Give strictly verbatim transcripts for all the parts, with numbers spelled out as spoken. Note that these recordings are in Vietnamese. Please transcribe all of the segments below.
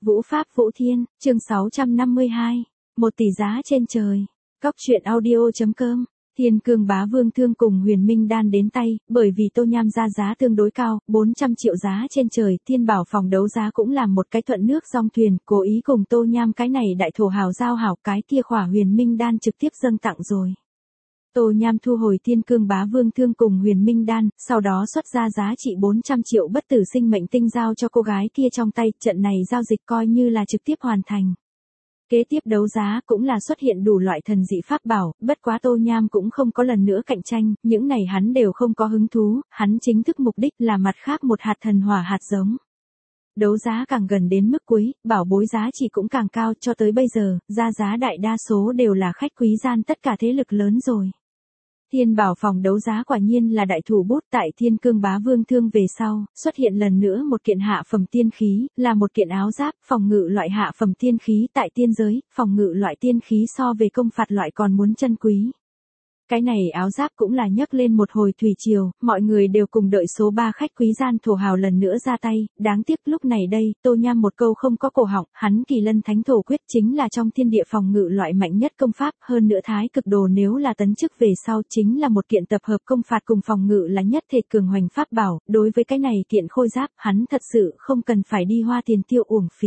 Vũ Pháp Vũ Thiên, chương sáu trăm năm mươi hai. Một tỷ giá trên trời. Cóc truyện audio.com. Thiên Cương Bá Vương Thương cùng Huyền Minh Đan đến tay, bởi vì Tô Nham ra giá tương đối cao, bốn trăm triệu giá trên trời, Thiên Bảo phòng đấu giá cũng làm một cái thuận nước dong thuyền, cố ý cùng Tô Nham cái này đại thổ hào giao hảo, cái kia khỏa Huyền Minh Đan trực tiếp dâng tặng rồi. Tô Nham thu hồi Thiên Cương Bá Vương Thương cùng Huyền Minh Đan, sau đó xuất ra giá trị bốn trăm triệu bất tử sinh mệnh tinh giao cho cô gái kia trong tay, trận này giao dịch coi như là trực tiếp hoàn thành. Kế tiếp đấu giá cũng là xuất hiện đủ loại thần dị pháp bảo, bất quá Tô Nham cũng không có lần nữa cạnh tranh, những này hắn đều không có hứng thú, hắn chính thức mục đích là mặt khác một hạt thần hỏa hạt giống. Đấu giá càng gần đến mức cuối, bảo bối giá trị cũng càng cao, cho tới bây giờ, ra giá đại đa số đều là khách quý gian tất cả thế lực lớn rồi. Thiên Bảo phòng đấu giá quả nhiên là đại thủ bút, tại Thiên Cương Bá Vương Thương về sau, xuất hiện lần nữa một kiện hạ phẩm tiên khí, là một kiện áo giáp, phòng ngự loại hạ phẩm tiên khí tại tiên giới, phòng ngự loại tiên khí so về công phạt loại còn muốn chân quý. Cái này áo giáp cũng là nhấc lên một hồi thủy triều, mọi người đều cùng đợi số ba khách quý gian thổ hào lần nữa ra tay, đáng tiếc lúc này đây, Tô Nham một câu không có cổ họng, hắn Kỳ Lân Thánh Thổ Quyết chính là trong thiên địa phòng ngự loại mạnh nhất công pháp, hơn nữa thái cực đồ nếu là tấn chức về sau chính là một kiện tập hợp công phạt cùng phòng ngự là nhất thể cường hoành pháp bảo, đối với cái này kiện khôi giáp, hắn thật sự không cần phải đi hoa tiền tiêu uổng phí.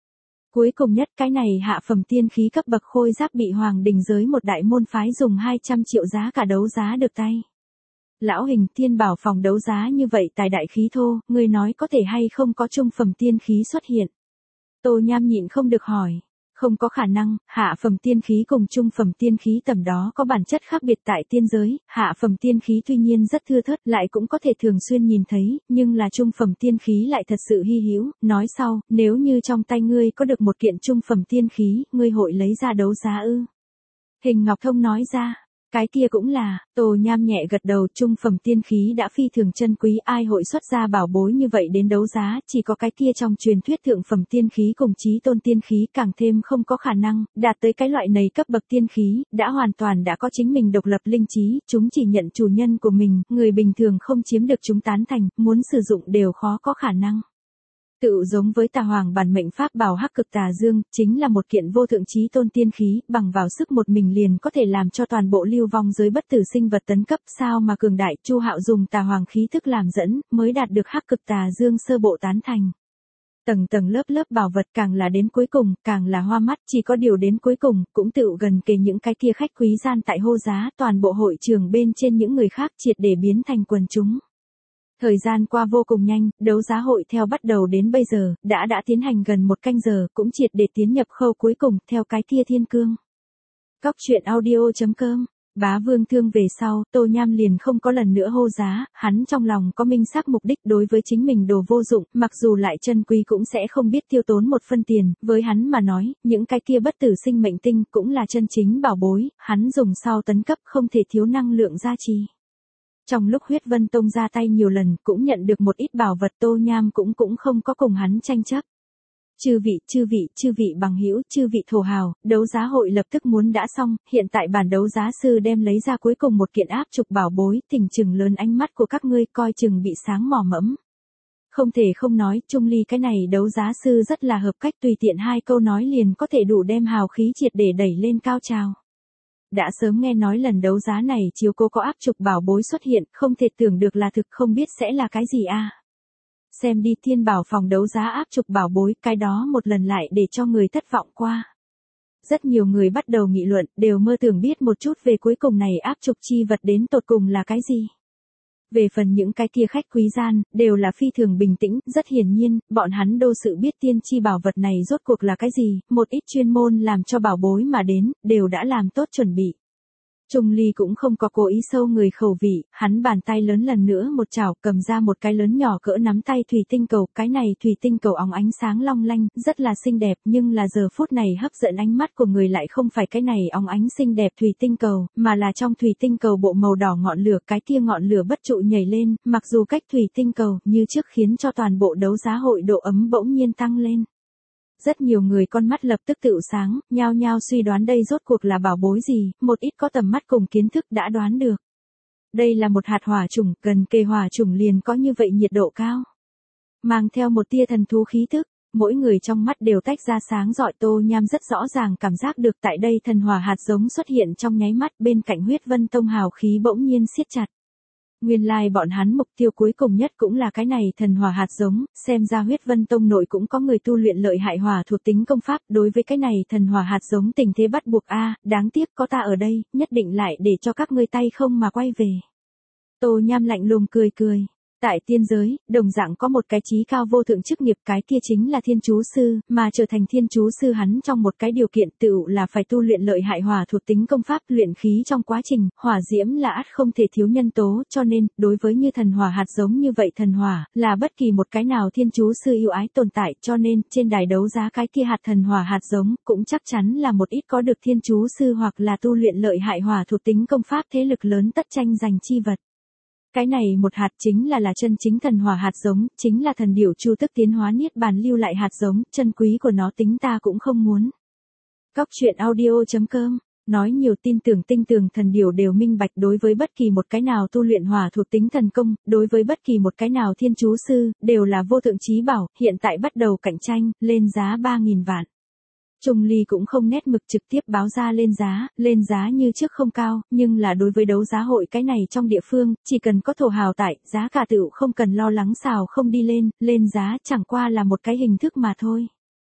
Cuối cùng nhất cái này hạ phẩm tiên khí cấp bậc khôi giáp bị Hoàng Đình giới một đại môn phái dùng hai trăm triệu giá cả đấu giá được tay. Lão Hình, Thiên Bảo phòng đấu giá như vậy tài đại khí thô, người nói có thể hay không có trung phẩm tiên khí xuất hiện. Tô Nham nhịn không được hỏi. Không có khả năng, hạ phẩm tiên khí cùng trung phẩm tiên khí tầm đó có bản chất khác biệt tại tiên giới, hạ phẩm tiên khí tuy nhiên rất thưa thớt lại cũng có thể thường xuyên nhìn thấy, nhưng là trung phẩm tiên khí lại thật sự hy hữu, nói sau, nếu như trong tay ngươi có được một kiện trung phẩm tiên khí, ngươi hội lấy ra đấu giá ư. Hình Ngọc Thông nói ra. Cái kia cũng là, Tô Nham nhẹ gật đầu, trung phẩm tiên khí đã phi thường chân quý, ai hội xuất ra bảo bối như vậy đến đấu giá, chỉ có cái kia trong truyền thuyết thượng phẩm tiên khí cùng chí tôn tiên khí càng thêm không có khả năng, đạt tới cái loại này cấp bậc tiên khí, đã hoàn toàn đã có chính mình độc lập linh trí, chúng chỉ nhận chủ nhân của mình, người bình thường không chiếm được chúng tán thành, muốn sử dụng đều khó có khả năng. Tự giống với Tà Hoàng bản mệnh pháp bảo Hắc Cực Tà Dương, chính là một kiện vô thượng chí tôn tiên khí, bằng vào sức một mình liền có thể làm cho toàn bộ lưu vong giới bất tử sinh vật tấn cấp, sao mà cường đại, Chu Hạo dùng Tà Hoàng khí thức làm dẫn, mới đạt được Hắc Cực Tà Dương sơ bộ tán thành. Tầng tầng lớp lớp bảo vật càng là đến cuối cùng, càng là hoa mắt, chỉ có điều đến cuối cùng, cũng tự gần kề những cái kia khách quý gian tại hô giá, toàn bộ hội trường bên trên những người khác triệt để biến thành quần chúng. Thời gian qua vô cùng nhanh, đấu giá hội theo bắt đầu đến bây giờ, đã đã tiến hành gần một canh giờ, cũng triệt để tiến nhập khâu cuối cùng, theo cái kia Thiên Cương. Cóc truyện audio.com. Bá Vương Thương về sau, Tô Nham liền không có lần nữa hô giá, hắn trong lòng có minh xác mục đích đối với chính mình đồ vô dụng, mặc dù lại chân quý cũng sẽ không biết tiêu tốn một phân tiền, với hắn mà nói, những cái kia bất tử sinh mệnh tinh cũng là chân chính bảo bối, hắn dùng sau tấn cấp không thể thiếu năng lượng gia trì. Trong lúc Huyết Vân Tông ra tay nhiều lần cũng nhận được một ít bảo vật, Tô Nham cũng cũng không có cùng hắn tranh chấp. Chư vị, chư vị, chư vị bằng hữu, chư vị thổ hào, đấu giá hội lập tức muốn đã xong, hiện tại bản đấu giá sư đem lấy ra cuối cùng một kiện áp trục bảo bối, thỉnh chừng lớn ánh mắt của các ngươi coi chừng bị sáng mò mẫm. Không thể không nói, Trung Ly cái này đấu giá sư rất là hợp cách, tùy tiện hai câu nói liền có thể đủ đem hào khí triệt để đẩy lên cao trào. Đã sớm nghe nói lần đấu giá này chiếu cố có áp trục bảo bối xuất hiện, không thể tưởng được là thực, không biết sẽ là cái gì a. Xem đi, Thiên Bảo phòng đấu giá áp trục bảo bối, cái đó một lần lại để cho người thất vọng qua. Rất nhiều người bắt đầu nghị luận, đều mơ tưởng biết một chút về cuối cùng này áp trục chi vật đến tột cùng là cái gì. Về phần những cái kia khách quý gian, đều là phi thường bình tĩnh, rất hiển nhiên, bọn hắn đô sự biết tiên chi bảo vật này rốt cuộc là cái gì, một ít chuyên môn làm cho bảo bối mà đến, đều đã làm tốt chuẩn bị. Trung Ly cũng không có cố ý sâu người khẩu vị, hắn bàn tay lớn lần nữa một chảo, cầm ra một cái lớn nhỏ cỡ nắm tay thủy tinh cầu, cái này thủy tinh cầu óng ánh sáng long lanh, rất là xinh đẹp, nhưng là giờ phút này hấp dẫn ánh mắt của người lại không phải cái này óng ánh xinh đẹp thủy tinh cầu, mà là trong thủy tinh cầu bộ màu đỏ ngọn lửa, cái kia ngọn lửa bất trụ nhảy lên, mặc dù cách thủy tinh cầu, như trước khiến cho toàn bộ đấu giá hội độ ấm bỗng nhiên tăng lên. Rất nhiều người con mắt lập tức tự sáng, nhao nhao suy đoán đây rốt cuộc là bảo bối gì, một ít có tầm mắt cùng kiến thức đã đoán được. Đây là một hạt hỏa trùng, gần kề hỏa trùng liền có như vậy nhiệt độ cao. Mang theo một tia thần thú khí tức, Mỗi người trong mắt đều tách ra sáng rọi. Tô Nham rất rõ ràng cảm giác được tại đây thần hỏa hạt giống xuất hiện trong nháy mắt, bên cạnh huyết vân tông hào khí bỗng nhiên siết chặt. Nguyên lai like bọn hắn mục tiêu cuối cùng nhất cũng là cái này thần hỏa hạt giống, xem ra huyết vân tông nội cũng có người tu luyện lợi hại hỏa thuộc tính công pháp, đối với cái này thần hỏa hạt giống tình thế bắt buộc a, đáng tiếc có ta ở đây, nhất định lại để cho các ngươi tay không mà quay về. Tô Nham lạnh lùng cười cười. Tại tiên giới, đồng dạng có một cái chí cao vô thượng chức nghiệp, cái kia chính là thiên chú sư, mà trở thành thiên chú sư hắn trong một cái điều kiện tựu là phải tu luyện lợi hại hỏa thuộc tính công pháp, luyện khí trong quá trình, hỏa diễm là ắt không thể thiếu nhân tố, cho nên, đối với như thần hỏa hạt giống như vậy thần hỏa, là bất kỳ một cái nào thiên chú sư yêu ái tồn tại, cho nên, trên đài đấu giá cái kia hạt thần hỏa hạt giống, cũng chắc chắn là một ít có được thiên chú sư hoặc là tu luyện lợi hại hỏa thuộc tính công pháp thế lực lớn tất tranh giành chi vật. Cái này một hạt chính là là chân chính thần hỏa hạt giống, chính là thần điểu chu tức tiến hóa niết bàn lưu lại hạt giống, chân quý của nó tính ta cũng không muốn. Cóc truyện audio chấm com, nói nhiều tin tưởng tinh tường thần điểu đều minh bạch đối với bất kỳ một cái nào tu luyện hỏa thuộc tính thần công, đối với bất kỳ một cái nào thiên chú sư, đều là vô thượng chí bảo, hiện tại bắt đầu cạnh tranh, lên giá ba nghìn vạn. Trung Ly cũng không nét mực trực tiếp báo ra lên giá, lên giá như trước không cao, nhưng là đối với đấu giá hội cái này trong địa phương, chỉ cần có thổ hào tại, giá cả tựu không cần lo lắng xào không đi lên, lên giá chẳng qua là một cái hình thức mà thôi.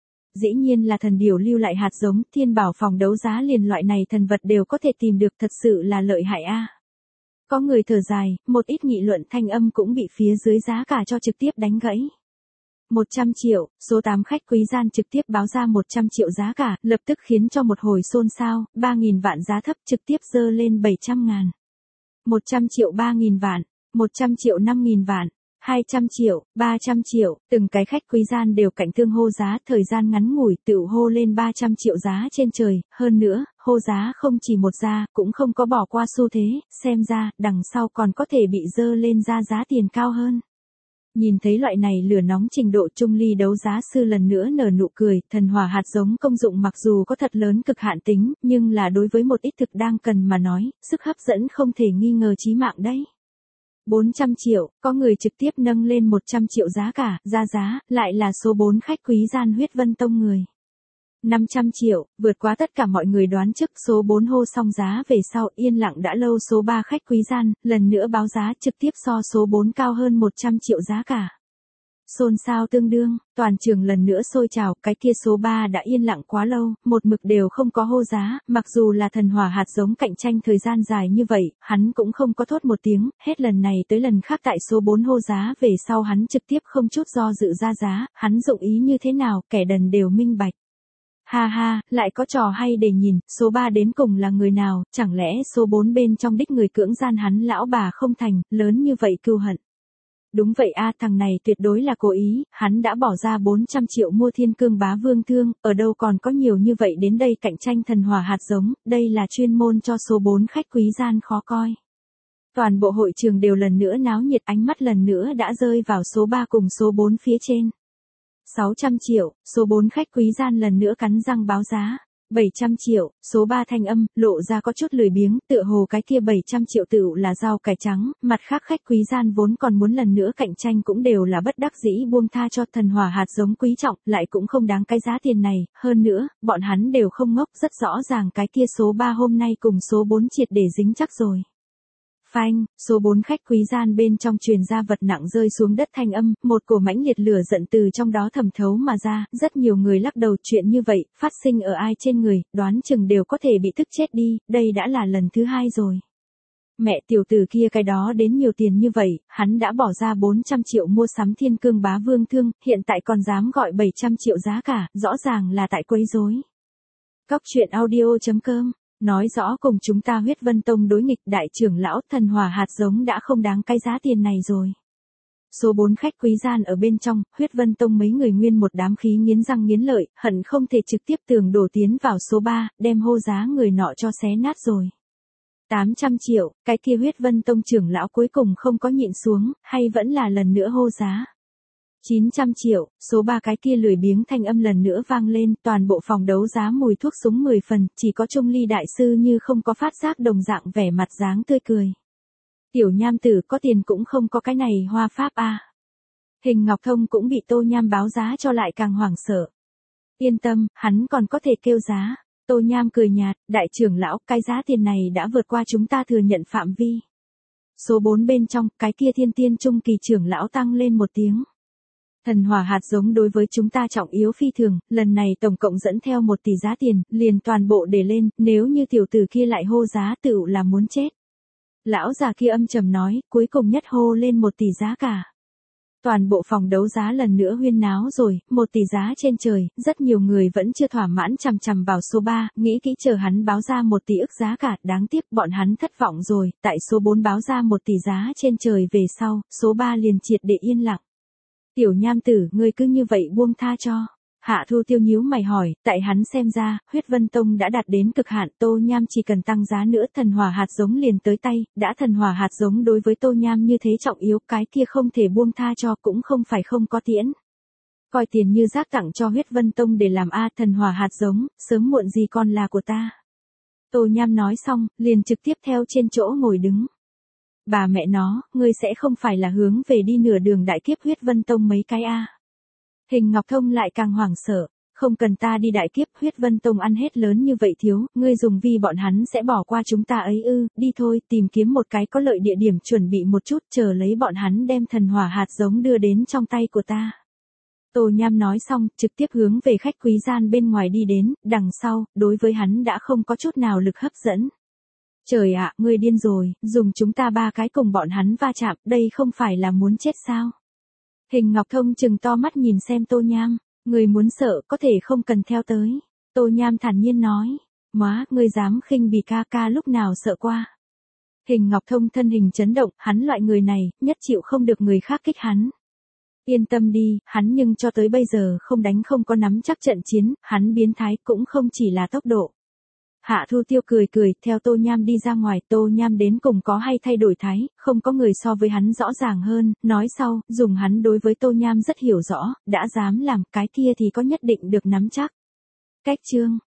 Dĩ nhiên là thần điểu lưu lại hạt giống, thiên bảo phòng đấu giá liền loại này thần vật đều có thể tìm được, thật sự là lợi hại a. Có người thở dài, một ít nghị luận thanh âm cũng bị phía dưới giá cả cho trực tiếp đánh gãy. một trăm triệu, số tám khách quý gian trực tiếp báo ra một trăm triệu giá cả, lập tức khiến cho một hồi xôn xao, ba nghìn vạn giá thấp trực tiếp dơ lên bảy trăm ngàn. một trăm triệu ba nghìn vạn, một trăm triệu năm nghìn vạn, hai trăm triệu, ba trăm triệu, từng cái khách quý gian đều cạnh tương hô giá, thời gian ngắn ngủi tựu hô lên ba trăm triệu giá trên trời, hơn nữa, hô giá không chỉ một giá, cũng không có bỏ qua xu thế, xem ra, đằng sau còn có thể bị dơ lên ra giá tiền cao hơn. Nhìn thấy loại này lửa nóng trình độ, Trung Ly đấu giá sư lần nữa nở nụ cười, thần hỏa hạt giống công dụng mặc dù có thật lớn cực hạn tính, nhưng là đối với một ít thực đang cần mà nói, sức hấp dẫn không thể nghi ngờ chí mạng đấy. bốn trăm triệu, có người trực tiếp nâng lên một trăm triệu giá cả, ra giá, lại là số bốn khách quý gian huyết vân tông người. năm trăm triệu, vượt quá tất cả mọi người đoán trước, số bốn hô xong giá về sau, yên lặng đã lâu số ba khách quý gian, lần nữa báo giá trực tiếp so số bốn cao hơn một trăm triệu giá cả. Xôn xao tương đương, toàn trường lần nữa sôi trào, cái kia số ba đã yên lặng quá lâu, một mực đều không có hô giá, mặc dù là thần hỏa hạt giống cạnh tranh thời gian dài như vậy, hắn cũng không có thốt một tiếng, hết lần này tới lần khác tại số bốn hô giá về sau hắn trực tiếp không chút do dự ra giá, hắn dụng ý như thế nào, kẻ đần đều minh bạch. Ha ha, lại có trò hay để nhìn, số ba đến cùng là người nào, chẳng lẽ số bốn bên trong đích người cưỡng gian hắn lão bà không thành, lớn như vậy cừu hận. Đúng vậy a, thằng này tuyệt đối là cố ý, hắn đã bỏ ra bốn trăm triệu mua thiên cương bá vương thương, ở đâu còn có nhiều như vậy đến đây cạnh tranh thần hỏa hạt giống, đây là chuyên môn cho số bốn khách quý gian khó coi. Toàn bộ hội trường đều lần nữa náo nhiệt, ánh mắt lần nữa đã rơi vào số ba cùng số bốn phía trên. sáu trăm triệu, số bốn khách quý gian lần nữa cắn răng báo giá. bảy trăm triệu, số ba thanh âm, lộ ra có chút lười biếng, tựa hồ cái kia bảy trăm triệu tựu là rau cải trắng, mặt khác khách quý gian vốn còn muốn lần nữa cạnh tranh cũng đều là bất đắc dĩ buông tha cho thần hỏa hạt giống quý trọng, lại cũng không đáng cái giá tiền này, hơn nữa, bọn hắn đều không ngốc, rất rõ ràng cái kia số ba hôm nay cùng số bốn triệt để dính chắc rồi. Phanh, số bốn khách quý gian bên trong truyền ra vật nặng rơi xuống đất thanh âm, một cổ mãnh liệt lửa giận từ trong đó thẩm thấu mà ra, rất nhiều người lắc đầu, chuyện như vậy, phát sinh ở ai trên người, đoán chừng đều có thể bị tức chết đi, đây đã là lần thứ hai rồi. Mẹ tiểu tử kia cái đó đến nhiều tiền như vậy, hắn đã bỏ ra bốn trăm triệu mua sắm thiên cương bá vương thương, hiện tại còn dám gọi bảy trăm triệu giá cả, rõ ràng là tại quấy rối. Cóc truyện audio chấm com nói rõ cùng chúng ta huyết vân tông đối nghịch, đại trưởng lão thần hỏa hạt giống đã không đáng cái giá tiền này rồi. Số bốn khách quý gian ở bên trong, huyết vân tông mấy người nguyên một đám khí nghiến răng nghiến lợi, hận không thể trực tiếp tường đổ tiến vào số ba, đem hô giá người nọ cho xé nát rồi. tám trăm triệu, cái kia huyết vân tông trưởng lão cuối cùng không có nhịn xuống, hay vẫn là lần nữa hô giá. chín trăm triệu, số ba cái kia lười biếng thanh âm lần nữa vang lên, toàn bộ phòng đấu giá mùi thuốc súng mười phần, chỉ có Trung Ly đại sư như không có phát giác đồng dạng vẻ mặt dáng tươi cười. Tiểu Nham tử, có tiền cũng không có cái này hoa pháp a. Hình Ngọc Thông cũng bị Tô Nham báo giá cho lại càng hoảng sợ. Yên tâm, hắn còn có thể kêu giá. Tô Nham cười nhạt, đại trưởng lão, cái giá tiền này đã vượt qua chúng ta thừa nhận phạm vi. Số bốn bên trong, cái kia thiên tiên trung kỳ trưởng lão tăng lên một tiếng. Thần hỏa hạt giống đối với chúng ta trọng yếu phi thường, lần này tổng cộng dẫn theo một tỷ giá tiền, liền toàn bộ để lên, nếu như tiểu tử kia lại hô giá tựu là muốn chết. Lão già kia âm trầm nói, cuối cùng nhất hô lên một tỷ giá cả. Toàn bộ phòng đấu giá lần nữa huyên náo rồi, một tỷ giá trên trời, rất nhiều người vẫn chưa thỏa mãn chằm chằm vào số ba, nghĩ kỹ chờ hắn báo ra một tỷ ức giá cả, đáng tiếc bọn hắn thất vọng rồi, tại số bốn báo ra một tỷ giá trên trời về sau, số ba liền triệt để yên lặng. Tiểu Nham tử, ngươi cứ như vậy buông tha cho. Hạ Thu Tiêu nhíu mày hỏi, tại hắn xem ra, Huyết Vân Tông đã đạt đến cực hạn, Tô Nham chỉ cần tăng giá nữa thần hỏa hạt giống liền tới tay, đã thần hỏa hạt giống đối với Tô Nham như thế trọng yếu, cái kia không thể buông tha cho, cũng không phải không có tiễn. Coi tiền như rác tặng cho Huyết Vân Tông để làm a thần hỏa hạt giống, sớm muộn gì còn là của ta. Tô Nham nói xong, liền trực tiếp theo trên chỗ ngồi đứng. Bà mẹ nó, ngươi sẽ không phải là hướng về đi nửa đường đại kiếp Huyết Vân Tông mấy cái a? Hình Ngọc Thông lại càng hoảng sợ, không cần ta đi đại kiếp Huyết Vân Tông ăn hết lớn như vậy thiếu, ngươi dùng vì bọn hắn sẽ bỏ qua chúng ta ấy ư, đi thôi, tìm kiếm một cái có lợi địa điểm chuẩn bị một chút, chờ lấy bọn hắn đem thần hỏa hạt giống đưa đến trong tay của ta. Tô Nham nói xong, trực tiếp hướng về khách quý gian bên ngoài đi đến, đằng sau, đối với hắn đã không có chút nào lực hấp dẫn. Trời ạ, ngươi điên rồi, dùng chúng ta ba cái cùng bọn hắn va chạm, đây không phải là muốn chết sao? Hình Ngọc Thông trừng to mắt nhìn xem Tô Nham, người muốn sợ có thể không cần theo tới. Tô Nham thản nhiên nói, móa, ngươi dám khinh bỉ ca ca lúc nào sợ qua. Hình Ngọc Thông thân hình chấn động, hắn loại người này, nhất chịu không được người khác kích hắn. Yên tâm đi, hắn nhưng cho tới bây giờ không đánh không có nắm chắc trận chiến, hắn biến thái cũng không chỉ là tốc độ. Hạ Thu Tiêu cười cười, theo Tô Nham đi ra ngoài, Tô Nham đến cùng có hay thay đổi thái, không có người so với hắn rõ ràng hơn, nói sau, dùng hắn đối với Tô Nham rất hiểu rõ, đã dám làm, cái kia thì có nhất định được nắm chắc. Cách chương